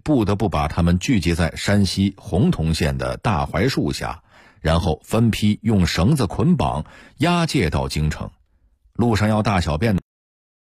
不得不把他们聚集在山西洪洞县的大槐树下，然后分批用绳子捆绑押解到京城。路上要大小便的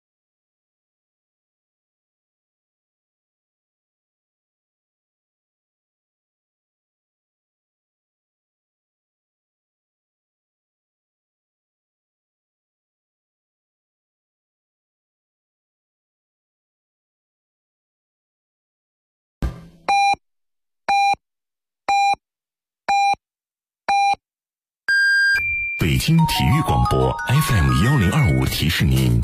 北京体育广播 FM1025提示您，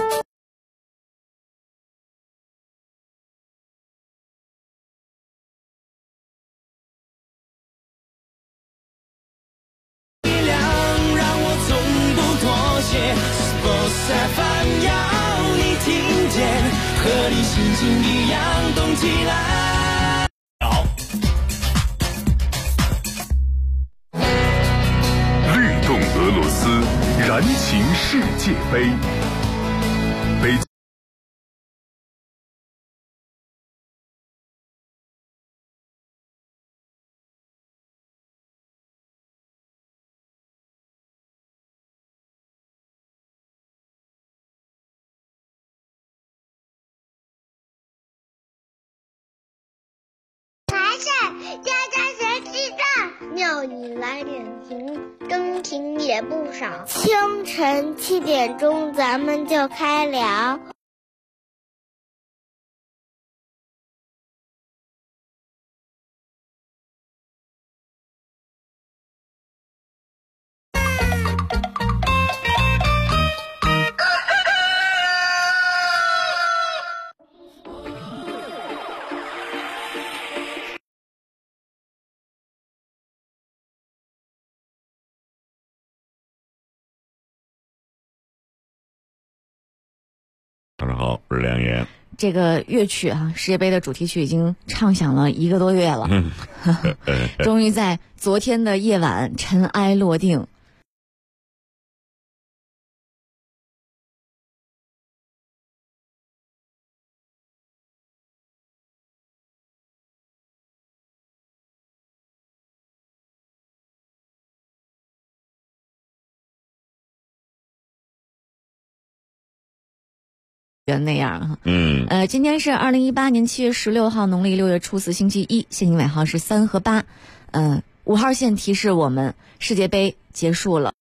力量让我从不妥协 Sports FM 要你听见，和你心情一样动起来。 好，律动俄罗斯，燃情世界杯。北家家学记账，庙里来点评，更听也不少。清晨7点钟，咱们就开聊。 早上好，我是梁岩。 这个乐曲啊，世界杯的主题曲已经唱响了1个多月了，终于在昨天的夜晚尘埃落定。那样哈，今天是2018年7月16号，农历6月初4，星期一，线性尾号是3和8。5号线提示我们世界杯结束了。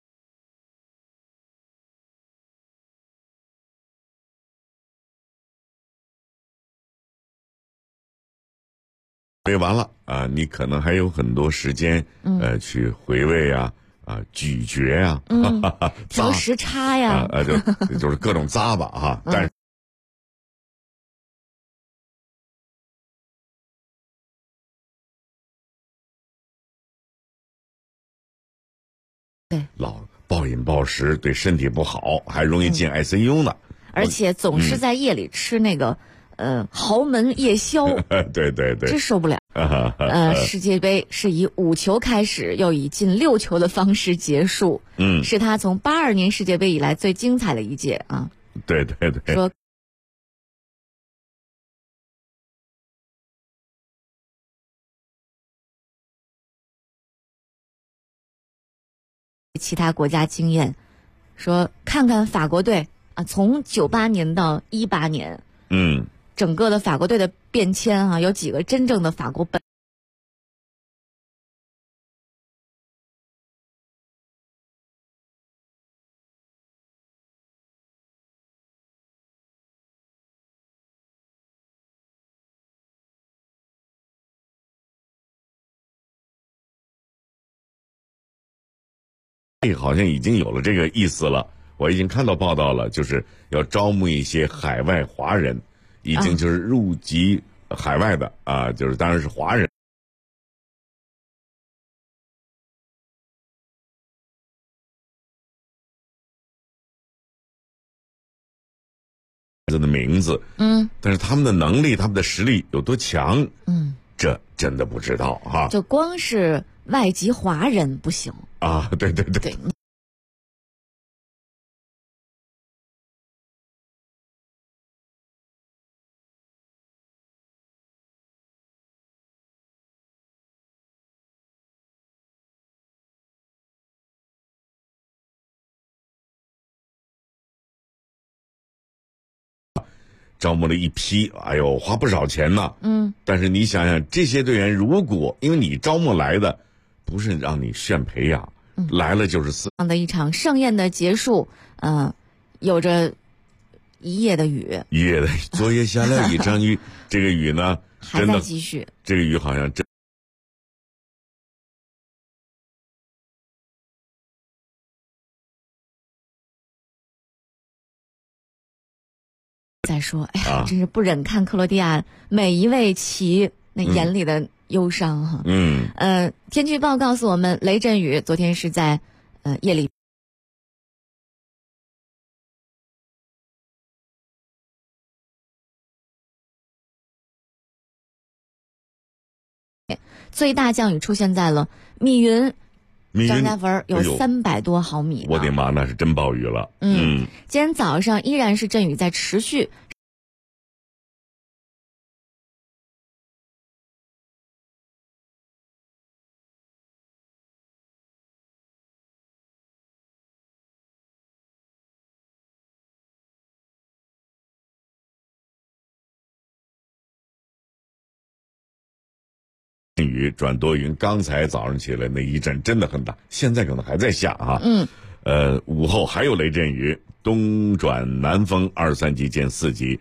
完了啊，你可能还有很多时间，去回味啊。咀嚼呀， 调时差呀， 就是各种咂吧哈，但是对， 老暴饮暴食对身体不好，还容易进 ICU 呢。 而且总是在夜里吃那个豪门夜宵， 对， 真受不了。世界杯是以5球开始，又以进6球的方式结束。是他从82年世界杯以来最精彩的一届啊。 对。 说其他国家经验，说看看法国队啊，从98年到18年，整个的法国队的变迁啊，有几个真正的法国本好像已经有了这个意思了，我已经看到报道了，就是要招募一些海外华人，已经就是入籍海外的啊，就是当然是华人。的名字，但是他们的能力、他们的实力有多强，这真的不知道哈。 就光是外籍华人不行啊，对。 招募了一批，哎呦，花不少钱呢。但是你想想，这些队员如果因为你招募来的，不是让你炫培养，来了就是这样的一场盛宴的结束，有着一夜的雨， 昨夜下了一场雨，这个雨呢， 还在继续。 这个雨好像真。 再说，哎呀，真是不忍看克罗地亚每一位旗那眼里的忧伤哈。天气预报告诉我们，雷阵雨昨天是在夜里。最大降雨出现在了密云张家坟，有300多毫米。 我的妈，那是真暴雨了。 今天早上依然是阵雨在持续。 雨转多云，刚才早上起来那一阵真的很大，现在可能还在下啊。午后还有雷阵雨，东转南风2、3级见4级。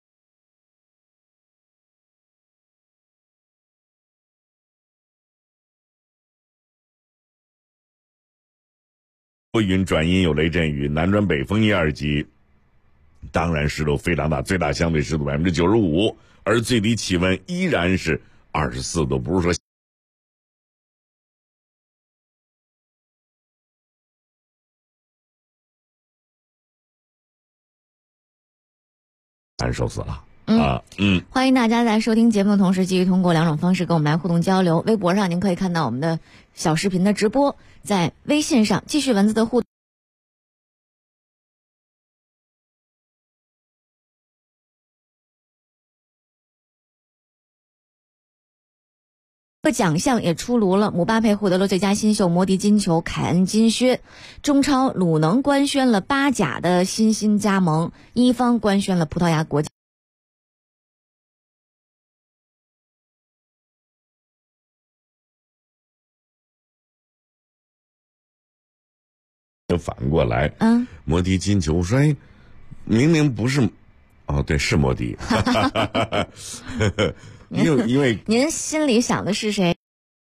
多云转阴有雷阵雨，南转北风1、2级。当然湿度非常大，最大相对湿度95%，而最低气温依然是24度，不是说难受死了。 欢迎大家在收听节目的同时，继续通过2种方式跟我们来互动交流。微博上您可以看到我们的小视频的直播，在微信上继续文字的互动。奖项也出炉了，姆巴佩获得了最佳新秀、摩迪金球、凯恩金靴。中超鲁能官宣了巴甲的新加盟，一方官宣了葡萄牙国际。 反过来，摩迪金球说，明明不是，对，是摩迪。因为您心里想的是谁？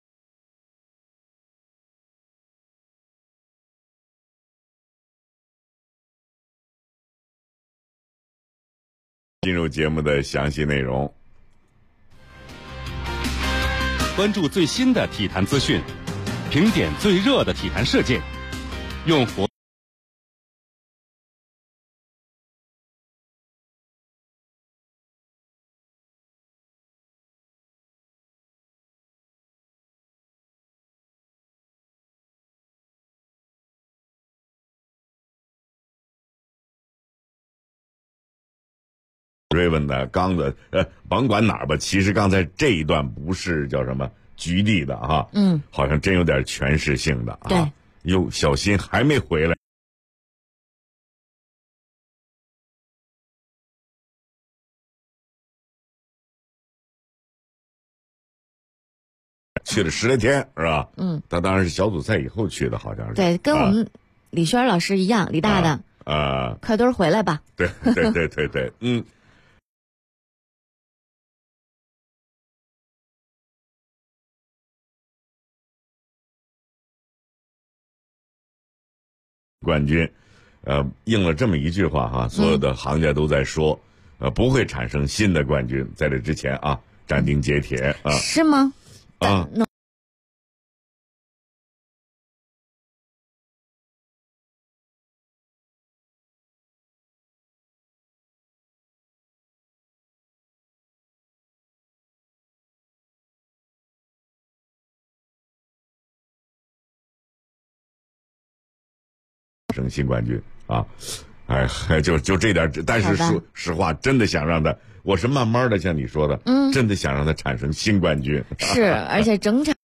进入节目的详细内容， 关注最新的体坛资讯，评点最热的体坛事件，用活追问的刚的甭管哪儿吧，其实刚才这一段不是叫什么局地的哈，好像真有点诠释性的啊。 对， 哟，小新还没回来。去了10来天是吧？他当然是小组赛以后去的，好像是。 对，跟我们李轩老师一样，李大的快墩回来吧。 对，冠军，应了这么一句话哈，所有的行家都在说，不会产生新的冠军，在这之前啊，斩钉截铁啊。 是吗？ 争新冠军啊！就这点，但是说实话，真的想让他，我是慢慢的像你说的，真的想让他产生新冠军。 是，而且整场。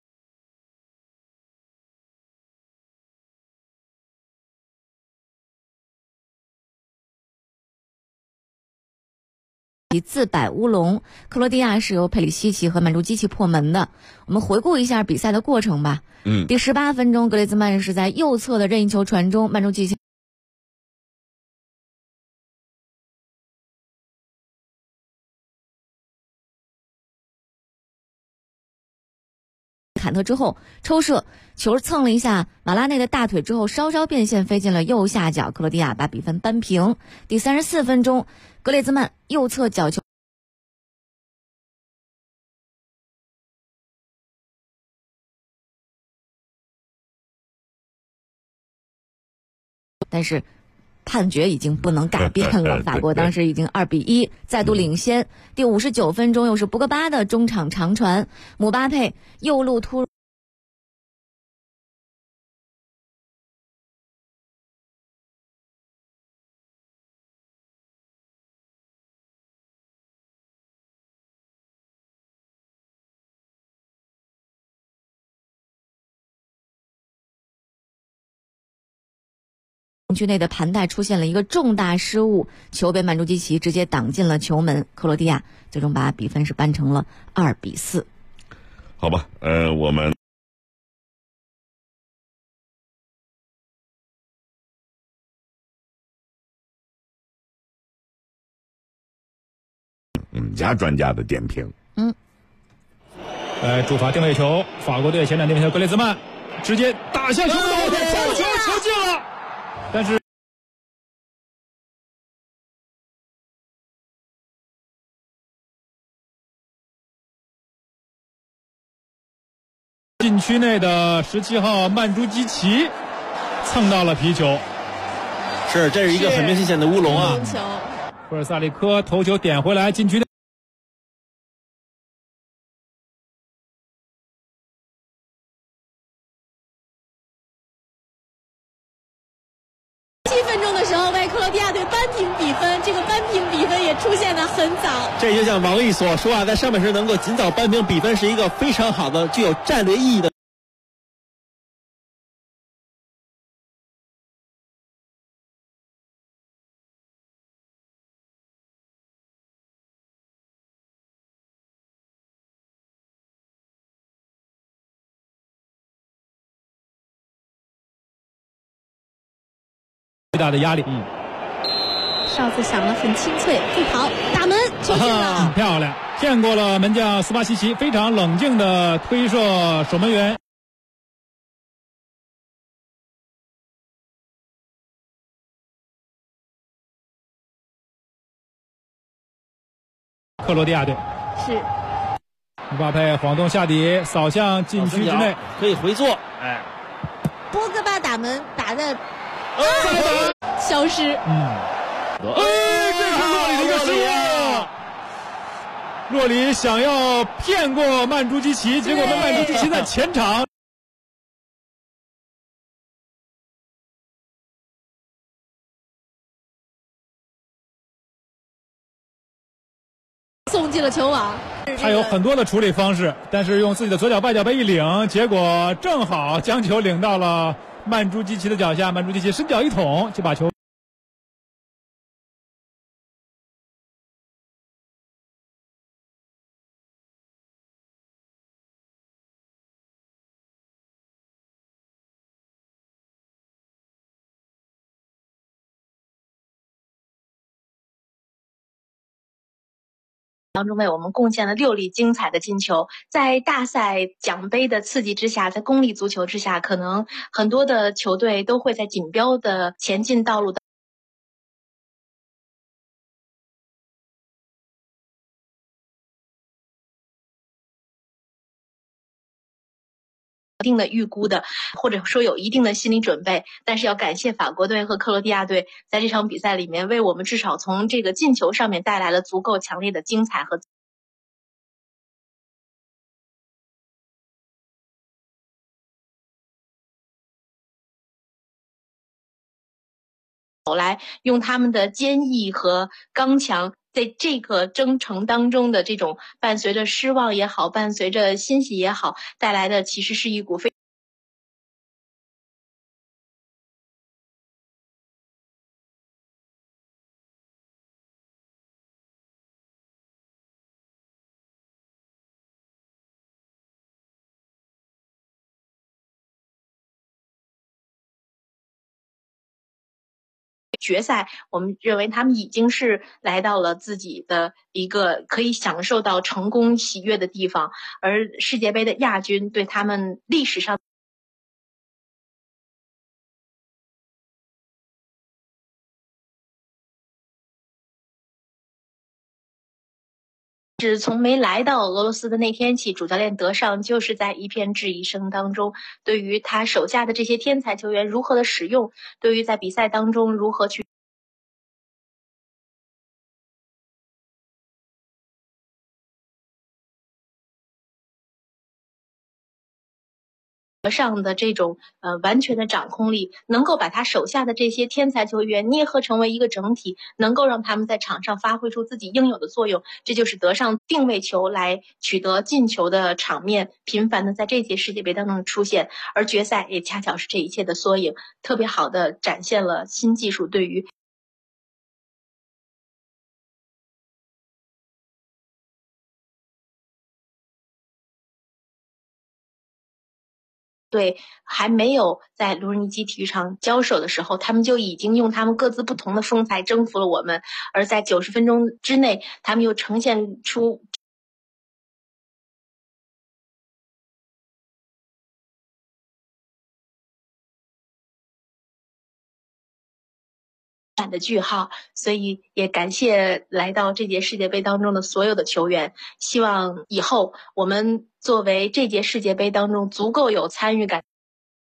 自摆乌龙，克罗地亚是由佩里西奇和曼朱基奇破门的。我们回顾一下比赛的过程吧。第18分钟，格列兹曼是在右侧的任意球传中，曼朱基奇坎特之后抽射，球蹭了一下马拉内的大腿之后稍稍变线飞进了右下角，克罗地亚把比分扳平。第34分钟，格列兹曼右侧角球但是判决已经不能改变了，法国当时已经2-1再度领先。第59分钟，又是博格巴的中场长传，姆巴佩右路突入，区内的盘带出现了一个重大失误，球被曼朱基奇直接挡进了球门，克罗地亚最终把比分是扳成了2-4。 好吧，我们家专家的点评。 主罚定位球，法国队前场定位球，格列兹曼直接打向球门，球进了。但是禁区内的17号曼朱基奇蹭到了皮球， 这是一个很明显的乌龙啊！ 库尔萨里科头球点回来，禁区内。 7分钟的时候为克罗地亚队扳平比分，这个扳平比分也出现的很早。 这就像王毅所说啊，在上半时能够尽早扳平比分是一个非常好的、具有战略意义的。 最大的压力。 哨子响了，很清脆，不跑，打门，球进了， 漂亮，骗过了门将斯巴西奇，非常冷静的推射守门员。克罗地亚队是姆巴佩晃动下底，扫向禁区之内， 可以回做。 波格巴打门打的消失。 这是洛里的一个失误。洛里想要骗过曼朱基奇，结果被曼朱基奇在前场送进了球网。 他有很多的处理方式，但是用自己的左脚外脚背一领，结果正好将球领到了曼朱基奇的脚下，曼朱基奇伸脚一捅就把球当中为我们贡献了6粒精彩的进球。在大赛奖杯的刺激之下，在公力足球之下，可能很多的球队都会在锦标的前进道路的一定的预估的，或者说有一定的心理准备，但是要感谢法国队和克罗地亚队在这场比赛里面为我们至少从这个进球上面带来了足够强烈的精彩和来用他们的坚毅和刚强，在这个征程当中的这种伴随着失望也好，伴随着欣喜也好，带来的其实是一股非决赛，我们认为他们已经是来到了自己的一个可以享受到成功喜悦的地方，而世界杯的亚军对他们历史上是从没来到俄罗斯的那天起，主教练德尚就是在一片质疑声当中，对于他手下的这些天才球员如何的使用，对于在比赛当中如何去上的这种完全的掌控力，能够把他手下的这些天才球员捏合成为一个整体，能够让他们在场上发挥出自己应有的作用，这就是德尚定位球来取得进球的场面频繁的在这届世界杯当中出现，而决赛也恰巧是这一切的缩影，特别好的展现了新技术对于对还没有在卢日尼基体育场交手的时候，他们就已经用他们各自不同的风采征服了我们，而在90分钟之内，他们又呈现出的句号，所以也感谢来到这届世界杯当中的所有的球员，希望以后我们作为这届世界杯当中足够有参与感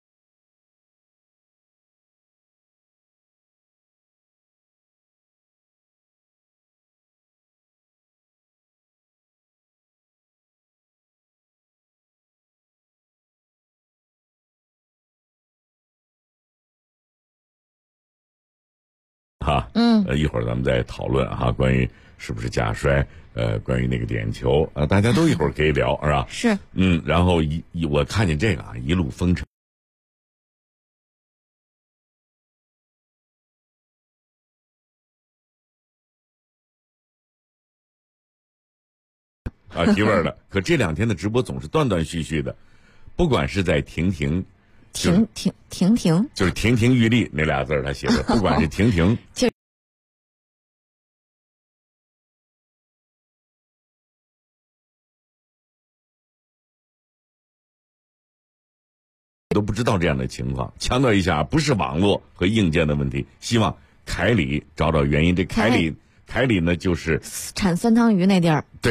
一会儿咱们再讨论关于是不是假摔，关于那个点球，大家都一会儿可以聊，是吧？ 是， 然后我看见这个一路风尘，提味的。可这2天的直播总是断断续续的，不管是在停，就是亭亭玉立那俩字他写的，不管是亭。都不知道这样的情况，强调一下，不是网络和硬件的问题，希望凯里找找原因。这凯里呢，就是产酸汤鱼那地儿。 对，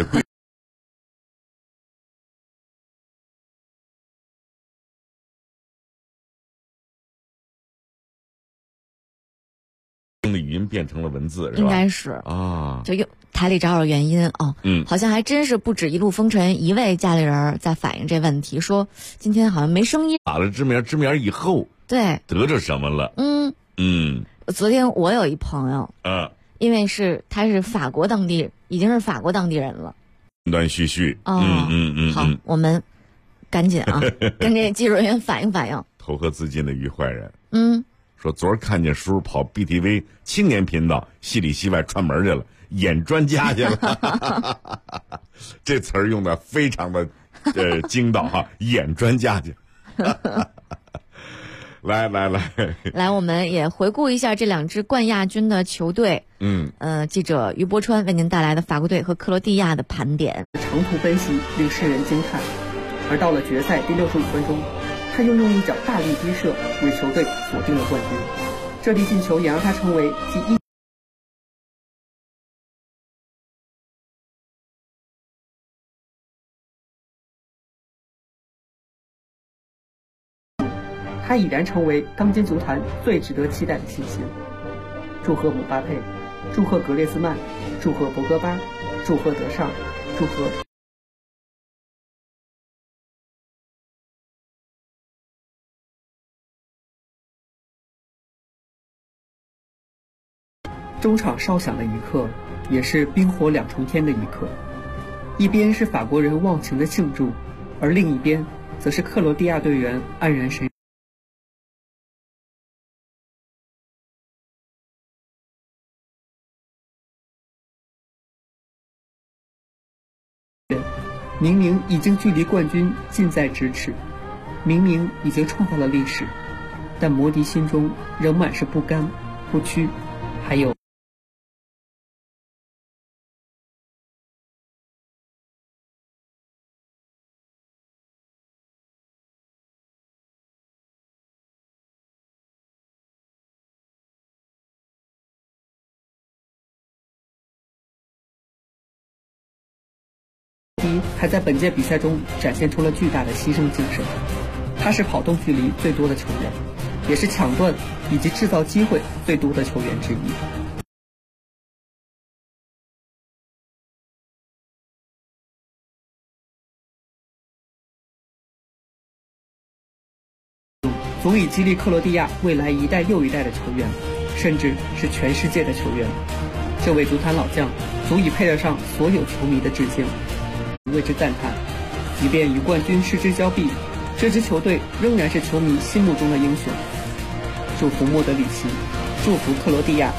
用的语音变成了文字，是吧？ 应该是就用台里找找原因好像还真是不止一路风尘一位家里人在反映这问题，说今天好像没声音。 打了支棉以后， 对， 得着什么了？ 昨天我有一朋友，因为他是法国当地，已经是法国当地人了， 断断续续。 好，我们赶紧跟这技术人员反映。 投河自尽的于坏人，说昨儿看见叔跑 BTV 青年频道戏里戏外串门去了，演专家去了。这词儿用的非常的精到演专家去。来， 我们也回顾一下这2支冠亚军的球队。记者于博川为您带来的法国队和克罗地亚的盘点。 长途奔袭令世人惊叹，而到了决赛第65分钟，他又用一脚大力低射为球队锁定了冠军。这粒进球也让他成为继他已然成为当今足坛最值得期待的新星。祝贺姆巴佩，祝贺格列兹曼，祝贺博格巴，祝贺德尚，祝贺中场哨响的一刻，也是冰火2重天的一刻。一边是法国人忘情的庆祝，而另一边则是克罗地亚队员黯然神。明明已经距离冠军近在咫尺，明明已经创造了历史，但摩迪心中仍满是不甘、 护区，还有还在本届比赛中展现出了巨大的牺牲精神。他是跑动距离最多的球员，也是抢断以及制造机会最多的球员之一。足以激励克罗地亚未来一代又一代的球员，甚至是全世界的球员。这位足坛老将足以配得上所有球迷的致敬，为之赞叹。即便与冠军失之交臂，这支球队仍然是球迷心目中的英雄。祝福莫德里奇，祝福克罗地亚。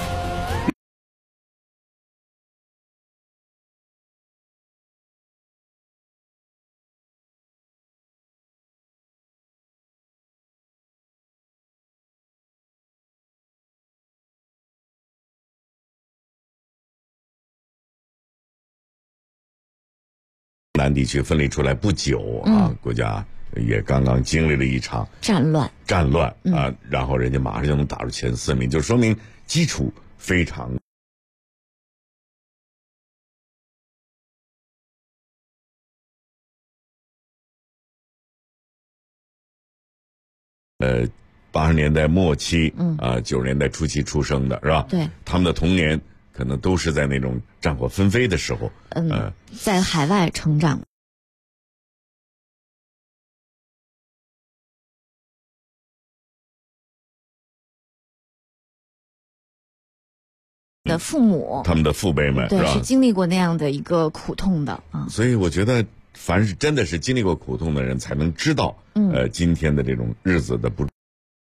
南地区分离出来不久啊，国家也刚刚经历了一场战乱啊，然后人家马上就能打入前4名，就说明基础非常。80年代末期90年代初期出生的是吧？ 对， 他们的童年可能都是在那种战火纷飞的时候， 在海外成长。的父母， 他们的父辈们， 对，是经历过那样的一个苦痛的啊。 所以我觉得，凡是真的是经历过苦痛的人，才能知道，今天的这种日子的不。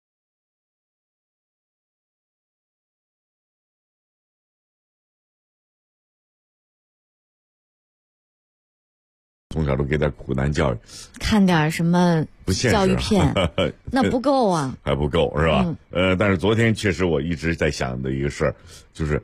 从小都给点苦难教育， 看点什么教育片，那不够啊， 还不够是吧？但是昨天确实我一直在想的一个事儿，就是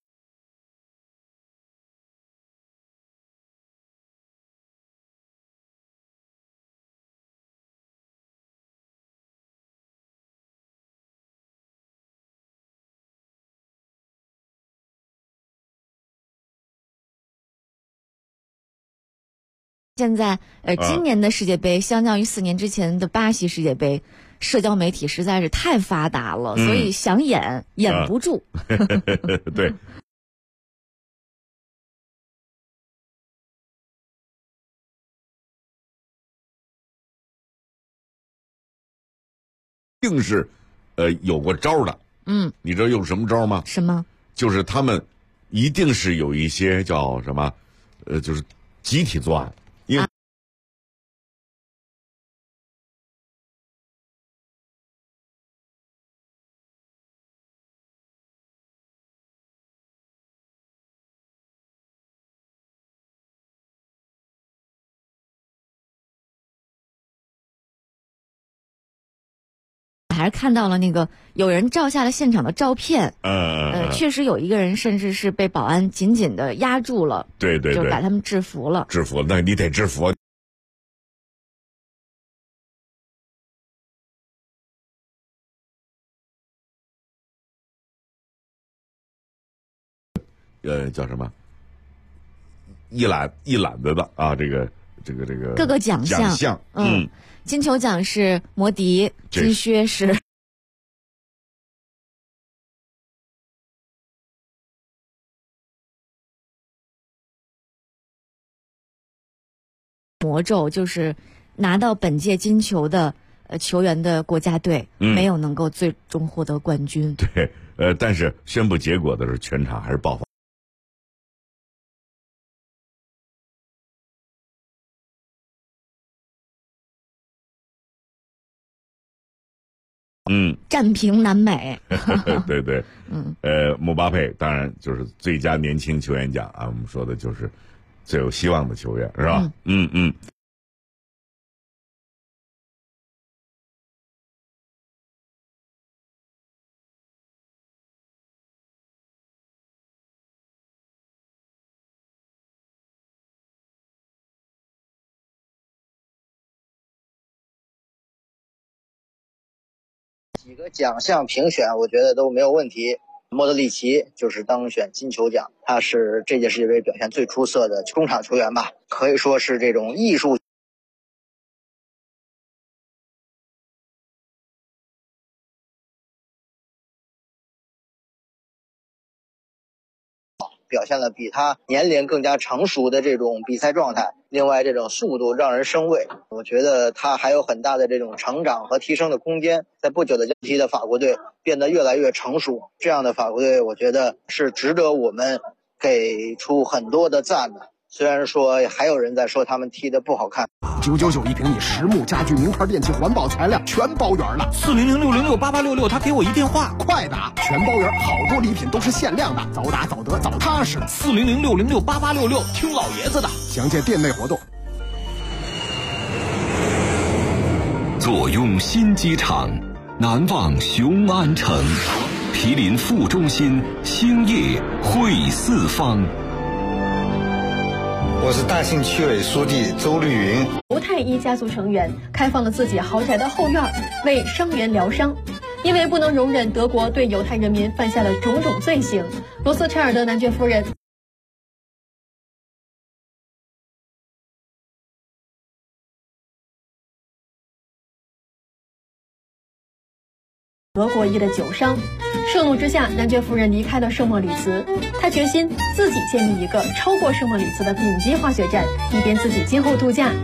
现在今年的世界杯相较于4年之前的巴西世界杯，社交媒体实在是太发达了，所以想演不住。 对。定是有过招的。你知道用什么招吗？ 什么？ 就是他们一定是有一些叫什么就是集体作案。因为还是看到了那个有人照下了现场的照片，确实有一个人甚至是被保安紧紧的压住了， 对， 就把他们制服了。 那你得制服。叫什么？一揽子的啊，这个各个奖项，金球奖是摩迪，金靴是魔咒，就是拿到本届金球的球员的国家队没有能够最终获得冠军。 对，但是宣布结果的时候，全场还是爆发。 战平南美。 对，姆巴佩当然就是最佳年轻球员奖啊，我们说的就是最有希望的球员，是吧？ 几个奖项评选，我觉得都没有问题。莫德里奇就是当选金球奖，他是这届世界杯表现最出色的中场球员吧，可以说是这种艺术。表现了比他年龄更加成熟的这种比赛状态，另外这种速度让人生畏，我觉得他还有很大的这种成长和提升的空间。在不久的交替的法国队变得越来越成熟，这样的法国队我觉得是值得我们给出很多的赞的。虽然说还有人在说他们踢得不好看。 999一瓶，你实木家具、名牌电器、环保材料全包圆了。 400-606-8866，他给我一电话， 快打，全包圆，好多礼品都是限量的，早打早得早踏实。 400-606-8866，听老爷子的。 详见店内活动。 坐拥新机场，难忘雄安城，毗邻副中心，兴业汇四方。 我是大兴区委书记周绿云。 犹太一家族成员开放了自己豪宅的后院，为伤员疗伤。因为不能容忍德国对犹太人民犯下的种种罪行，罗斯柴尔德男爵夫人德国裔的酒商。盛怒之下，男爵夫人离开了圣莫里茨，他决心自己建立一个超过圣莫里茨的顶级滑雪站，以便自己今后度假。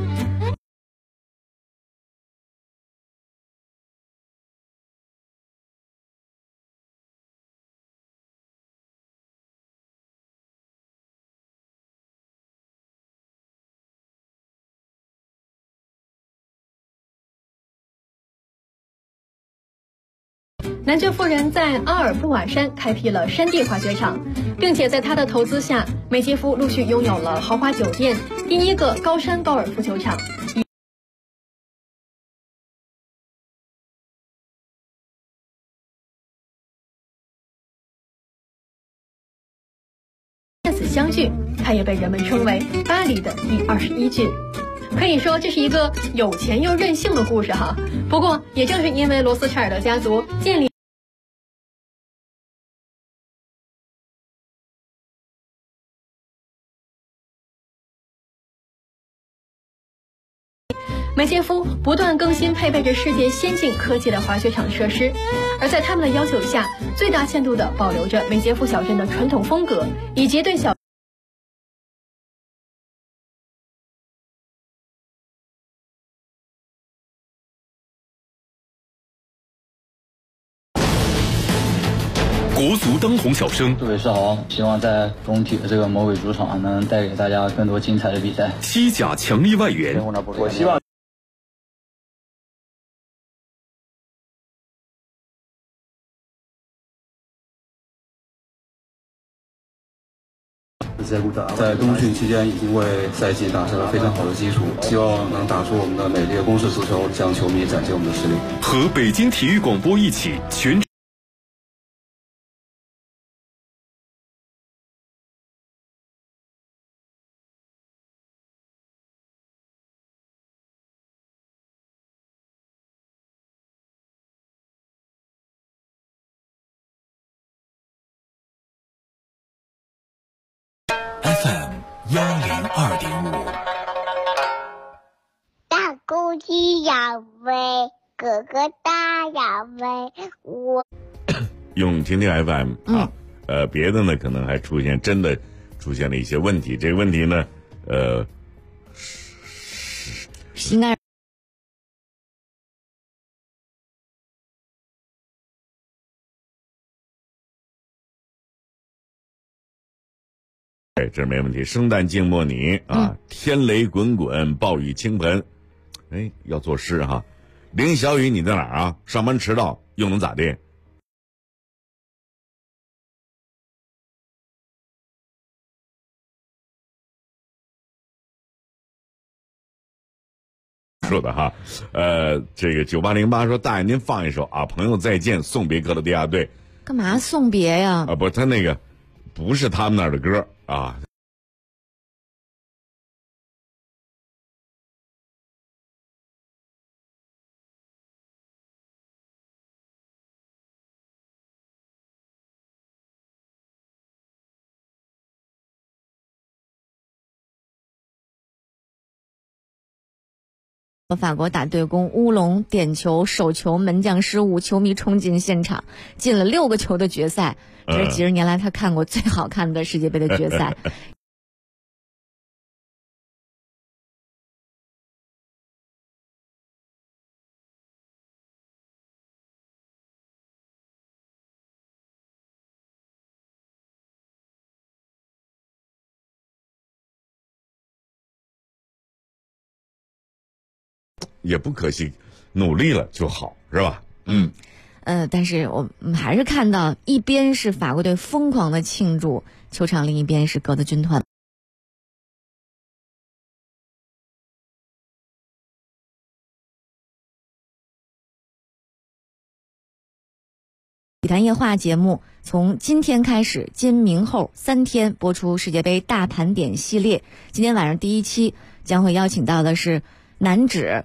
男爵夫人在阿尔布瓦山开辟了山地滑雪场，并且在他的投资下，梅基夫陆续拥有了豪华酒店、第一个高山高尔夫球场。在此相聚，它也被人们称为巴黎的第21郡。可以说这是一个有钱又任性的故事哈。不过也正是因为罗斯柴尔德家族建立梅杰夫不断更新配备着世界先进科技的滑雪场设施，而在他们的要求下，最大限度地保留着梅杰夫小镇的传统风格，以及对小国足当红小生， 各位是好，希望在中体的这个魔鬼主场能带给大家更多精彩的比赛。 西甲强力外援， 我希望。在冬训期间已经为赛季打下了非常好的基础，希望能打出我们的美丽的攻势足球，向球迷展现我们的实力。 和北京体育广播一起全。 FM 102.5， 大公鸡要飞，哥哥大要飞，我用听听 FM 啊，别的呢可能还出现了一些问题，这个问题呢， 应该。 这没问题。圣诞静默你啊，天雷滚滚，暴雨倾盆，哎，要作诗哈。林小雨，你在哪儿啊？上班迟到又能咋地？说的哈，这个9808说，大爷您放一首啊，朋友再见，送别克罗地亚队。 干嘛送别呀？ 啊，不，他那个不是他们那儿的歌啊。 法国打对攻，乌龙、点球、手球、门将失误，球迷冲进现场，进了6个球的决赛。这是几十年来他看过最好看的世界杯的决赛。 也不可惜，努力了就好，是吧？ 但是我们还是看到，一边是法国队疯狂的庆祝，球场另一边是格子军团。体坛夜话节目从今天开始，今明后3天播出世界杯大盘点系列。今天晚上第1期将会邀请到的是男指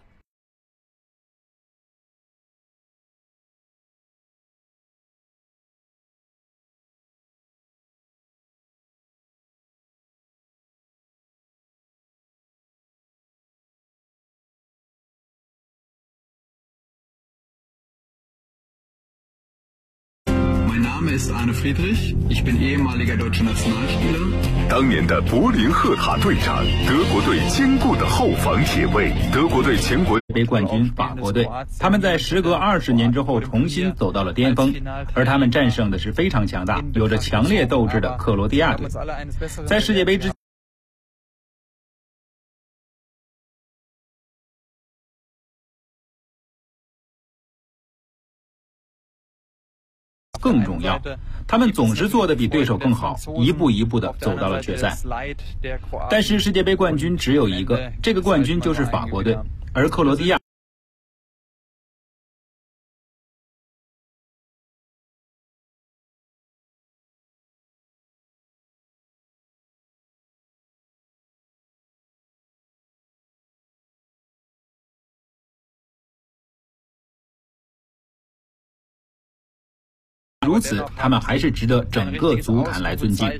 当年的柏林赫塔队长，德国队坚固的后防铁卫，德国队全国杯冠军法国队，他们在时隔20年之后重新走到了巅峰，而他们战胜的是非常强大、有着强烈斗志的克罗地亚队。在世界杯之更重要，他们总是做得比对手更好，一步一步地走到了决赛。但是世界杯冠军只有一个，这个冠军就是法国队，而克罗地亚如此，他们还是值得整个足坛来尊敬。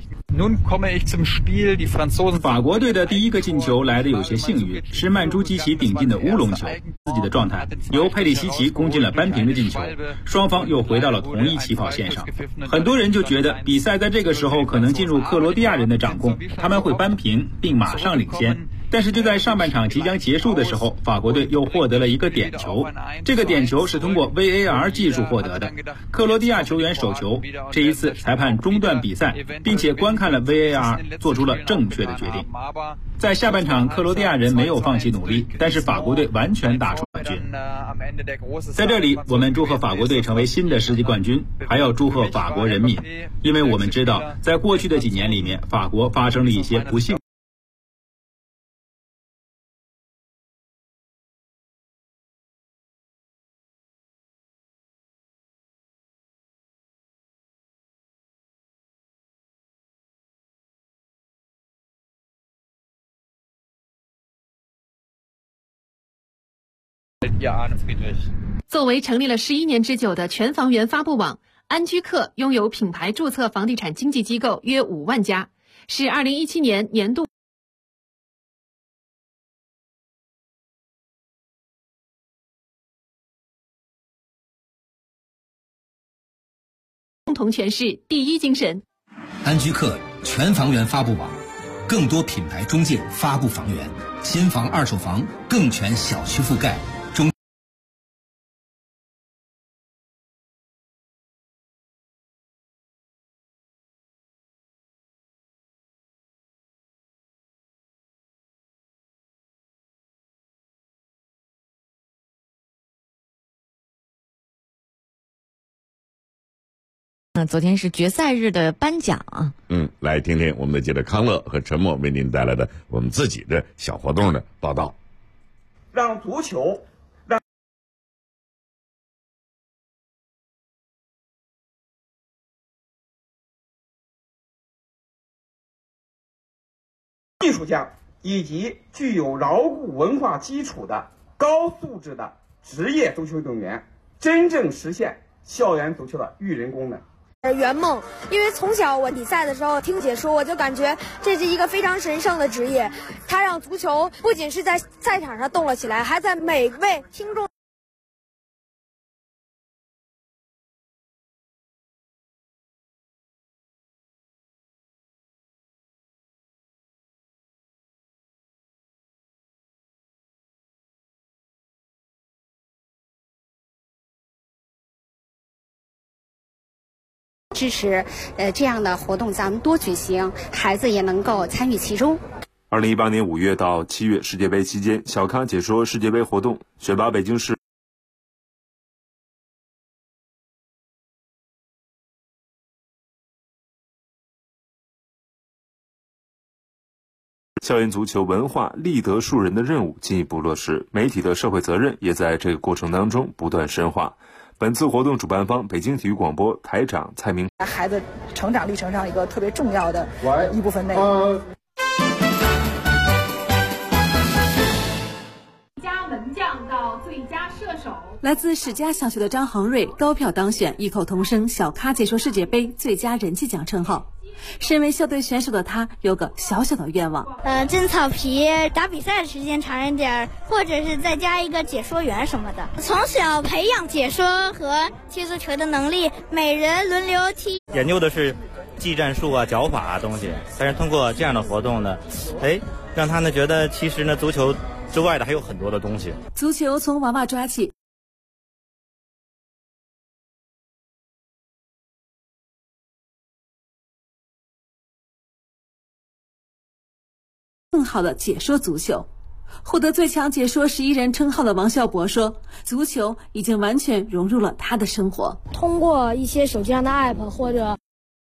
法国队的第一个进球来得有些幸运，是曼朱基奇顶进的乌龙球，自己的状态由佩里西奇攻进了扳平的进球，双方又回到了同一起跑线上。很多人就觉得比赛在这个时候可能进入克罗地亚人的掌控，他们会扳平并马上领先。但是就在上半场即将结束的时候，法国队又获得了一个点球，这个点球是通过 VAR 技术获得的。克罗地亚球员手球，这一次裁判中断比赛，并且观看了 VAR， 做出了正确的决定。在下半场，克罗地亚人没有放弃努力，但是法国队完全打出冠军。在这里，我们祝贺法国队成为新的世界冠军，还要祝贺法国人民，因为我们知道，在过去的几年里面，法国发生了一些不幸。 作为成立了11年之久的全房源发布网，安居客拥有品牌注册房地产经纪机构约5万家，是2017年年度共同诠释第一精神。 安居客全房源发布网，更多品牌中介发布房源，新房、二手房更全小区覆盖。 昨天是决赛日的颁奖啊。 来听听我们的记者康乐和陈默为您带来的我们自己的小活动的报道。 让足球，让艺术家以及具有牢固文化基础的高素质的职业足球运动员，真正实现校园足球的育人功能。 圆梦，因为从小我比赛的时候听解说，我就感觉这是一个非常神圣的职业，它让足球不仅是在赛场上动了起来，还在每位听众。 支持这样的活动咱们多举行，孩子也能够参与其中。 2018年5月到7月世界杯期间，小咖解说世界杯活动，选拔北京市校园足球文化立德树人的任务进一步落实，媒体的社会责任也在这个过程当中不断深化。本次活动主办方北京体育广播台长蔡明， 孩子成长历程上一个特别重要的一部分内容。 最佳门将到最佳射手， 来自史家小学的张恒瑞高票当选，异口同声小咖解说世界杯最佳人气奖称号。身为校队选手的他有个小小的愿望， 进草皮打比赛的时间长一点，或者是再加一个解说员什么的。从小培养解说和踢足球的能力，每人轮流踢。 研究的是技战术啊、脚法啊东西，但是通过这样的活动呢，让他呢觉得其实呢足球之外的还有很多的东西。 足球从娃娃抓起。更好的解说足球，获得最强解说11人称号的王孝博说，足球已经完全融入了他的生活。 通过一些手机上的 app 或者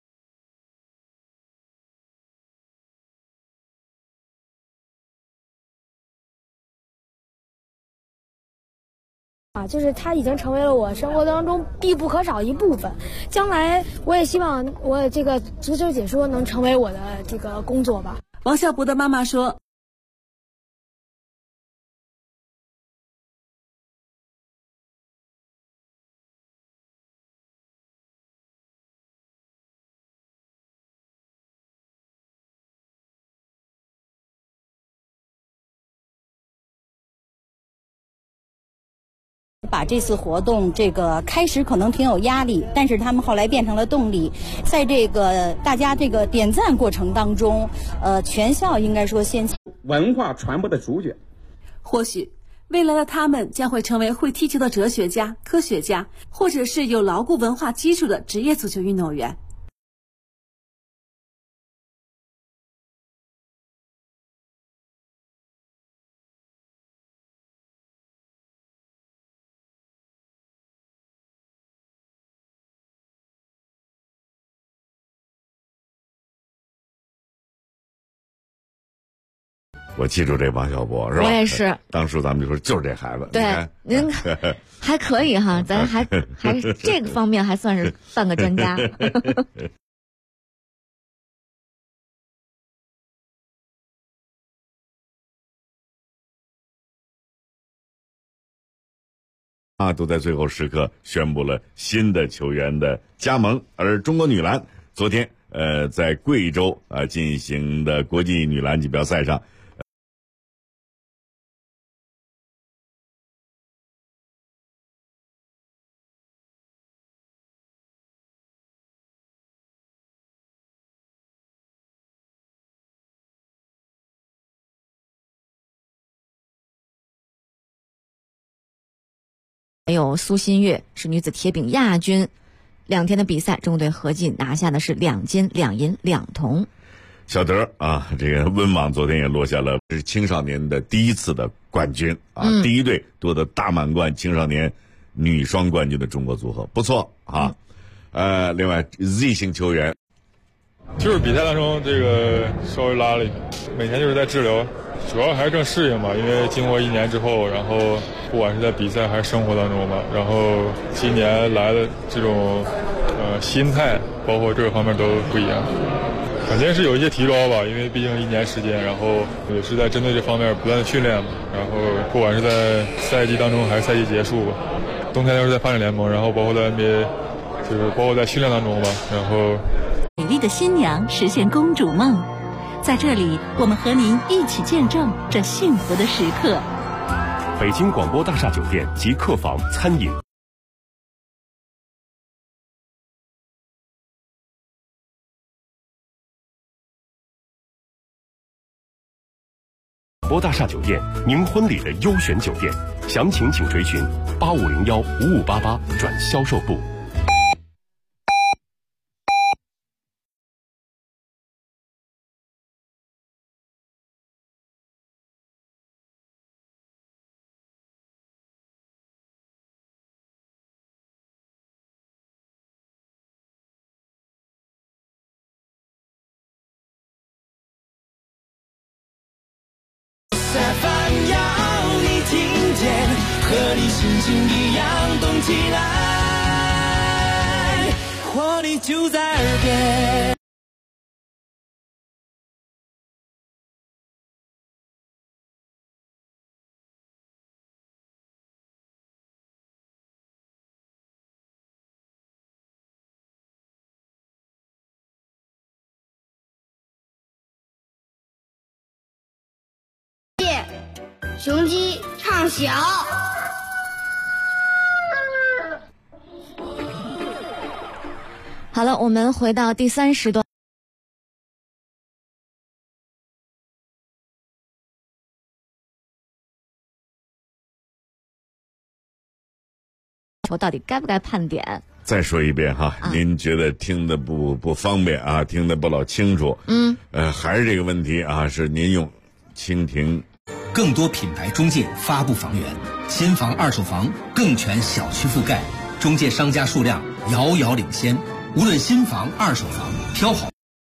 就是它已经成为了我生活当中必不可少一部分。将来我也希望我这个足球解说能成为我的这个工作吧。 王孝博的妈妈说， 把这次活动这个开始可能挺有压力，但是他们后来变成了动力。在这个大家这个点赞过程当中，全校应该说先文化传播的主角。 或许未来的他们将会成为会踢球的哲学家、科学家，或者是有牢固文化基础的职业足球运动员。 我记住这王小波是吧？ 我也是。 当时咱们就说就是这孩子。 对，您还可以哈，咱还这个方面还算是半个专家。 都在最后时刻宣布了新的球员的加盟，而中国女篮昨天在贵州进行的国际女篮锦标赛上。 还有苏新月是女子铁饼亚军，2天的比赛，中国队合计拿下的是2金2银2铜。 小德这个温网昨天也落下了是青少年的第一次的冠军第一队夺得大满贯青少年女双冠军的中国组合，不错啊。另外 Z 型球员就是比赛当中这个稍微拉了一下，每天就是在治疗，主要还是正适应吧，因为经过1年之后，然后不管是在比赛还是生活当中吧，然后今年来的这种心态，包括这个方面都不一样，肯定是有一些提高吧，因为毕竟1年时间，然后也是在针对这方面不断的训练嘛，然后不管是在赛季当中还是赛季结束吧，冬天都是在发展联盟，然后包括在 NBA 就是包括在训练当中吧。然后， 美丽的新娘实现公主梦，在这里，我们和您一起见证这幸福的时刻。 北京广播大厦酒店及客房、餐饮。广播大厦酒店，您婚礼的优选酒店，详情请垂询8501-5588转销售部。 和你心情一样动起来，活力就在耳边。 雄鸡唱小。 好了，我们回到第3时段。球到底该不该判点？ 再说一遍哈，您觉得听得不方便啊，听得不老清楚？还是这个问题啊，是您用蜻蜓。 更多品牌中介发布房源，新房二手房更全小区覆盖，中介商家数量遥遥领先。无论新房二手房，挑好。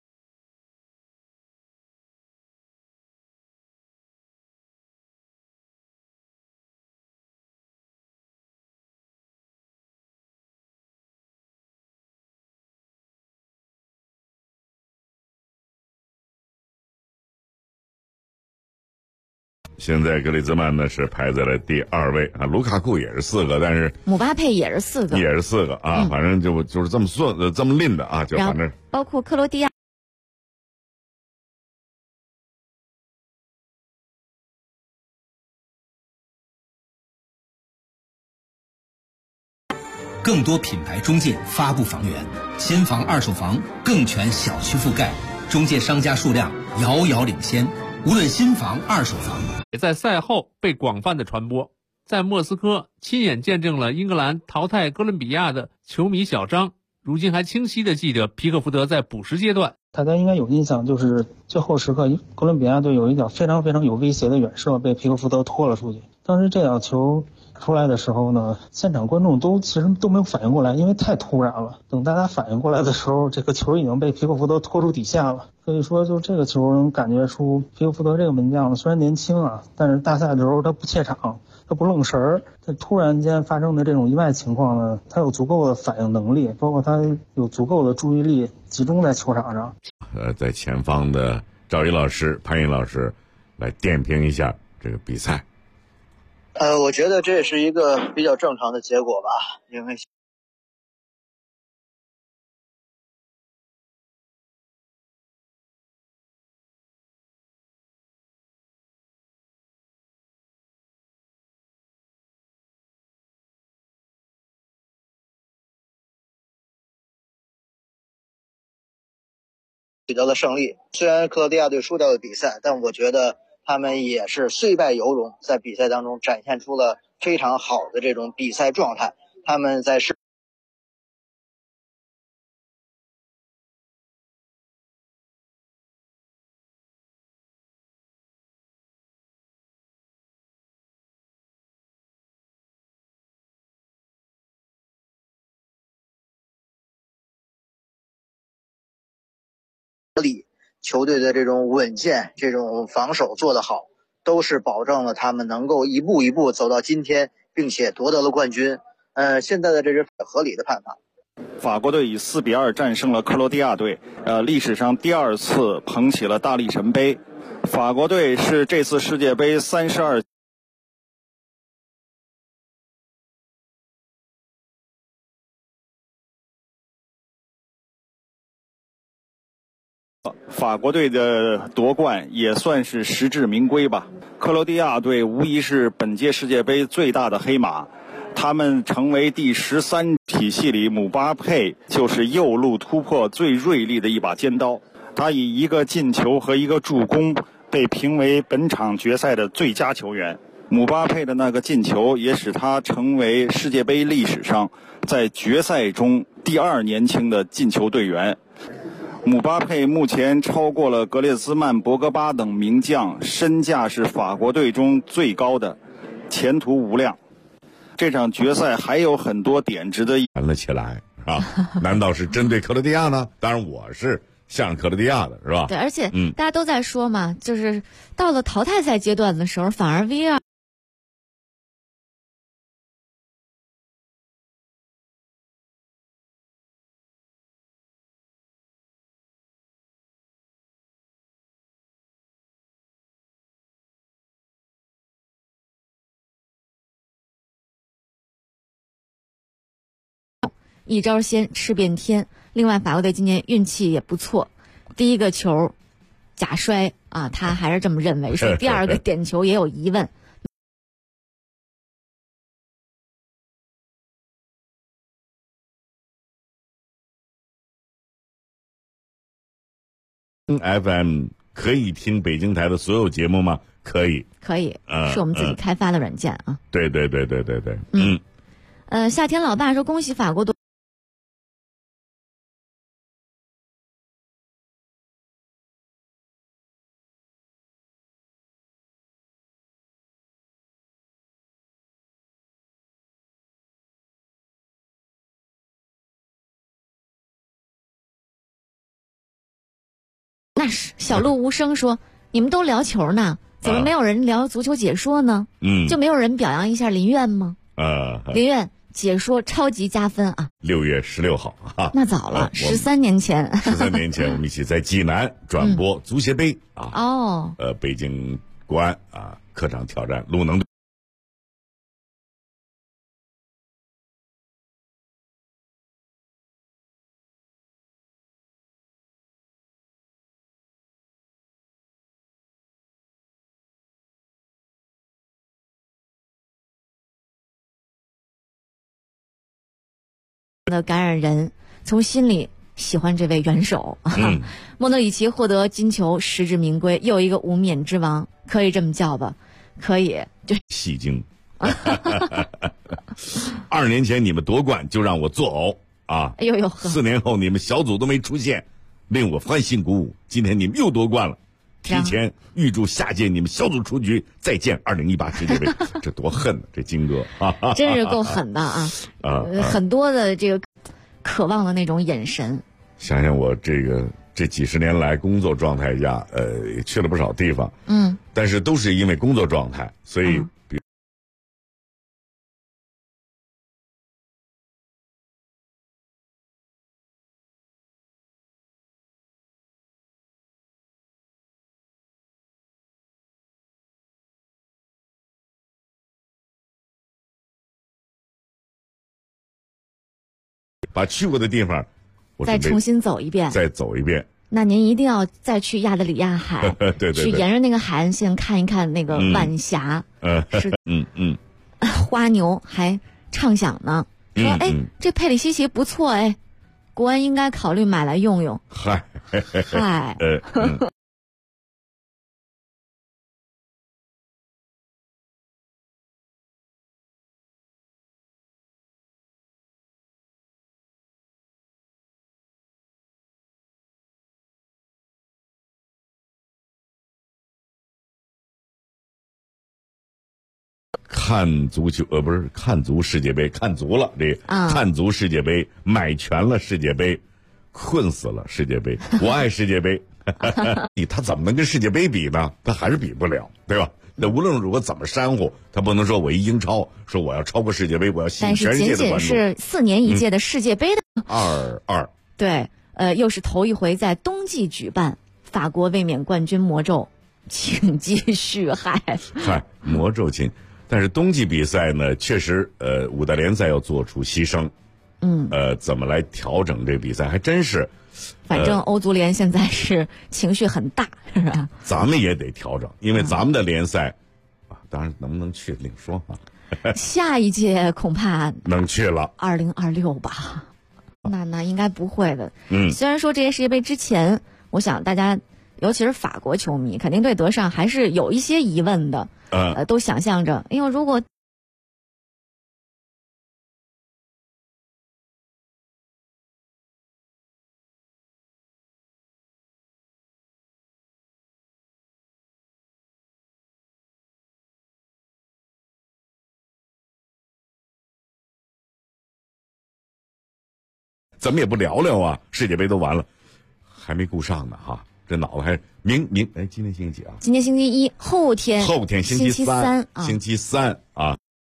现在格里兹曼呢是排在了第2位啊，卢卡库也是4个，但是姆巴佩也是4个， 也是4个啊，反正就是这么算这么拎的啊，就反正包括克罗地亚。 更多品牌中介发布房源，新房二手房更全小区覆盖，中介商家数量遥遥领先。无论新房二手房， 也在赛后被广泛的传播。在莫斯科亲眼见证了英格兰淘汰哥伦比亚的球迷小张，如今还清晰地记得皮克福德在补时阶段， 大家应该有印象，就是最后时刻哥伦比亚队有一脚非常非常有威胁的远射被皮克福德拖了出去。当时这脚球出来的时候呢，现场观众其实都没有反应过来，因为太突然了。等大家反应过来的时候，这个球已经被皮克福德拖出底线了。所以说，就这个球能感觉出皮克福德这个门将虽然年轻啊，但是大赛的时候他不怯场，他不愣神儿。他突然间发生的这种意外情况呢，他有足够的反应能力，包括他有足够的注意力集中在球场上。 在前方的赵一老师、潘毅老师来点评一下这个比赛。 我觉得这是一个比较正常的结果吧，因为取得了胜利。虽然克罗地亚队输掉了比赛，但我觉得他们也是虽败犹荣，在比赛当中展现出了非常好的这种比赛状态。他们在球队的这种稳健，这种防守做得好，都是保证了他们能够一步一步走到今天，并且夺得了冠军。现在的这是合理的判罚。 法国队以4-2战胜了克罗地亚队，历史上第2次捧起了大力神杯。法国队是这次世界杯32 法国队的夺冠也算是实至名归吧。克罗地亚队无疑是本届世界杯最大的黑马，他们成为第13体系里姆巴佩就是右路突破最锐利的一把尖刀。他以一个进球和一个助攻被评为本场决赛的最佳球员。姆巴佩的那个进球也使他成为世界杯历史上在决赛中第2年轻的进球队员。姆巴佩目前超过了格列兹曼、博格巴等名将，身价是法国队中最高的，前途无量。这场决赛还有很多点值得谈了起来啊！难道是针对克罗地亚呢？当然我是向着克罗地亚的，是吧？ 对，而且大家都在说嘛，就是到了淘汰赛阶段的时候，反而 VR。一招鲜吃遍天。另外，法国队今年运气也不错，第一个球假摔啊，他还是这么认为，说第2个点球也有疑问。 FM 可以听北京台的所有节目吗？可以， 可以，是我们自己开发的软件啊。 对， 夏天老爸说恭喜法国队。那是小鹿无声说，你们都聊球呢，怎么没有人聊足球解说呢？就没有人表扬一下林苑吗？林苑解说超级加分啊！6 月16号啊， 那早了，13年前。 13年前，我们一起在济南转播足协杯啊。北京国安啊客场挑战鲁能队。 的感染人从心里喜欢这位元首。莫德里奇获得金球实至名归，又一个无冕之王，可以这么叫吧？可以，就戏精。2年前你们夺冠就让我作呕啊！ 哎呦呦 ，4年后你们小组都没出现，令我欢欣鼓舞。今天你们又夺冠了，提前预祝下届你们小组出局，再见2018世界杯。这多恨呢，这金哥真是够狠的啊！很多的这个渴望的那种眼神。 想想我这几十年来工作状态下，去了不少地方，但是都是因为工作状态，所以把去过的地方再重新走一遍，那您一定要再去亚得里亚海， 对， 去沿着那个海岸线看一看那个晚霞，花牛还畅想呢，说这佩里西奇不错哎，国安应该考虑买来用用。 嗨。看足球不是看足世界杯，看足了看足世界杯，买全了世界杯，困死了世界杯，我爱世界杯。他怎么能跟世界杯比呢？他还是比不了，对吧？那无论如何怎么煽乎，他不能说我一英超，说我要超过世界杯，我要吸引全世界的关注。 但是仅仅是4年一届的世界杯的 22， 对，又是头一回在冬季举办，法国卫冕冠军魔咒，请继续魔咒请。但是冬季比赛呢，确实5大联赛要做出牺牲，怎么来调整这比赛，还真是反正欧足联现在是情绪很大，是吧？ 咱们也得调整，因为咱们的联赛当然能不能去另说下一届恐怕能去了 ，2026吧？那应该不会的。虽然说这些世界杯之前，我想大家，尤其是法国球迷，肯定对德尚还是有一些疑问的。都想象着，因为如果咱们也不聊聊啊，世界杯都完了，还没顾上呢哈，这脑子还今天星期几啊？ 今天星期一，后天星期三啊，星期三啊。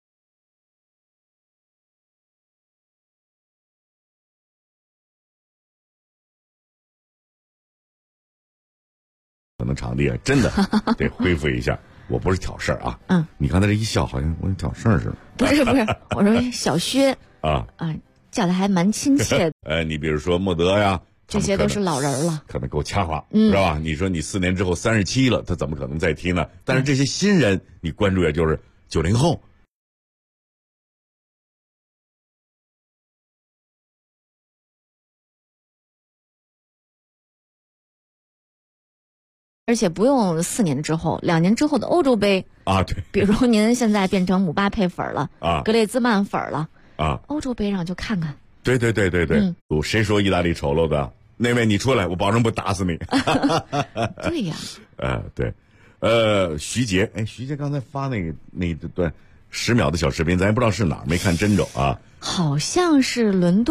可能场地真的得恢复一下。我不是挑事儿啊，你刚才这一笑，好像我挑事儿似的。 不是，我说小薛叫的还蛮亲切的。 你比如说莫德呀， 这些都是老人了， 可能够掐话，是吧？你说你4年之后37了，他怎么可能再踢呢？但是这些新人，你关注也就是90后。 而且不用4年之后，2年之后的欧洲杯对， 比如您现在变成姆巴佩粉了格列兹曼粉了欧洲杯上就看看。 对，谁说意大利丑陋的？那位你出来，我保证不打死你。 对呀。 对，徐杰刚才发那段10秒的小视频，咱也不知道是哪儿，没看真着啊。 好像是伦敦。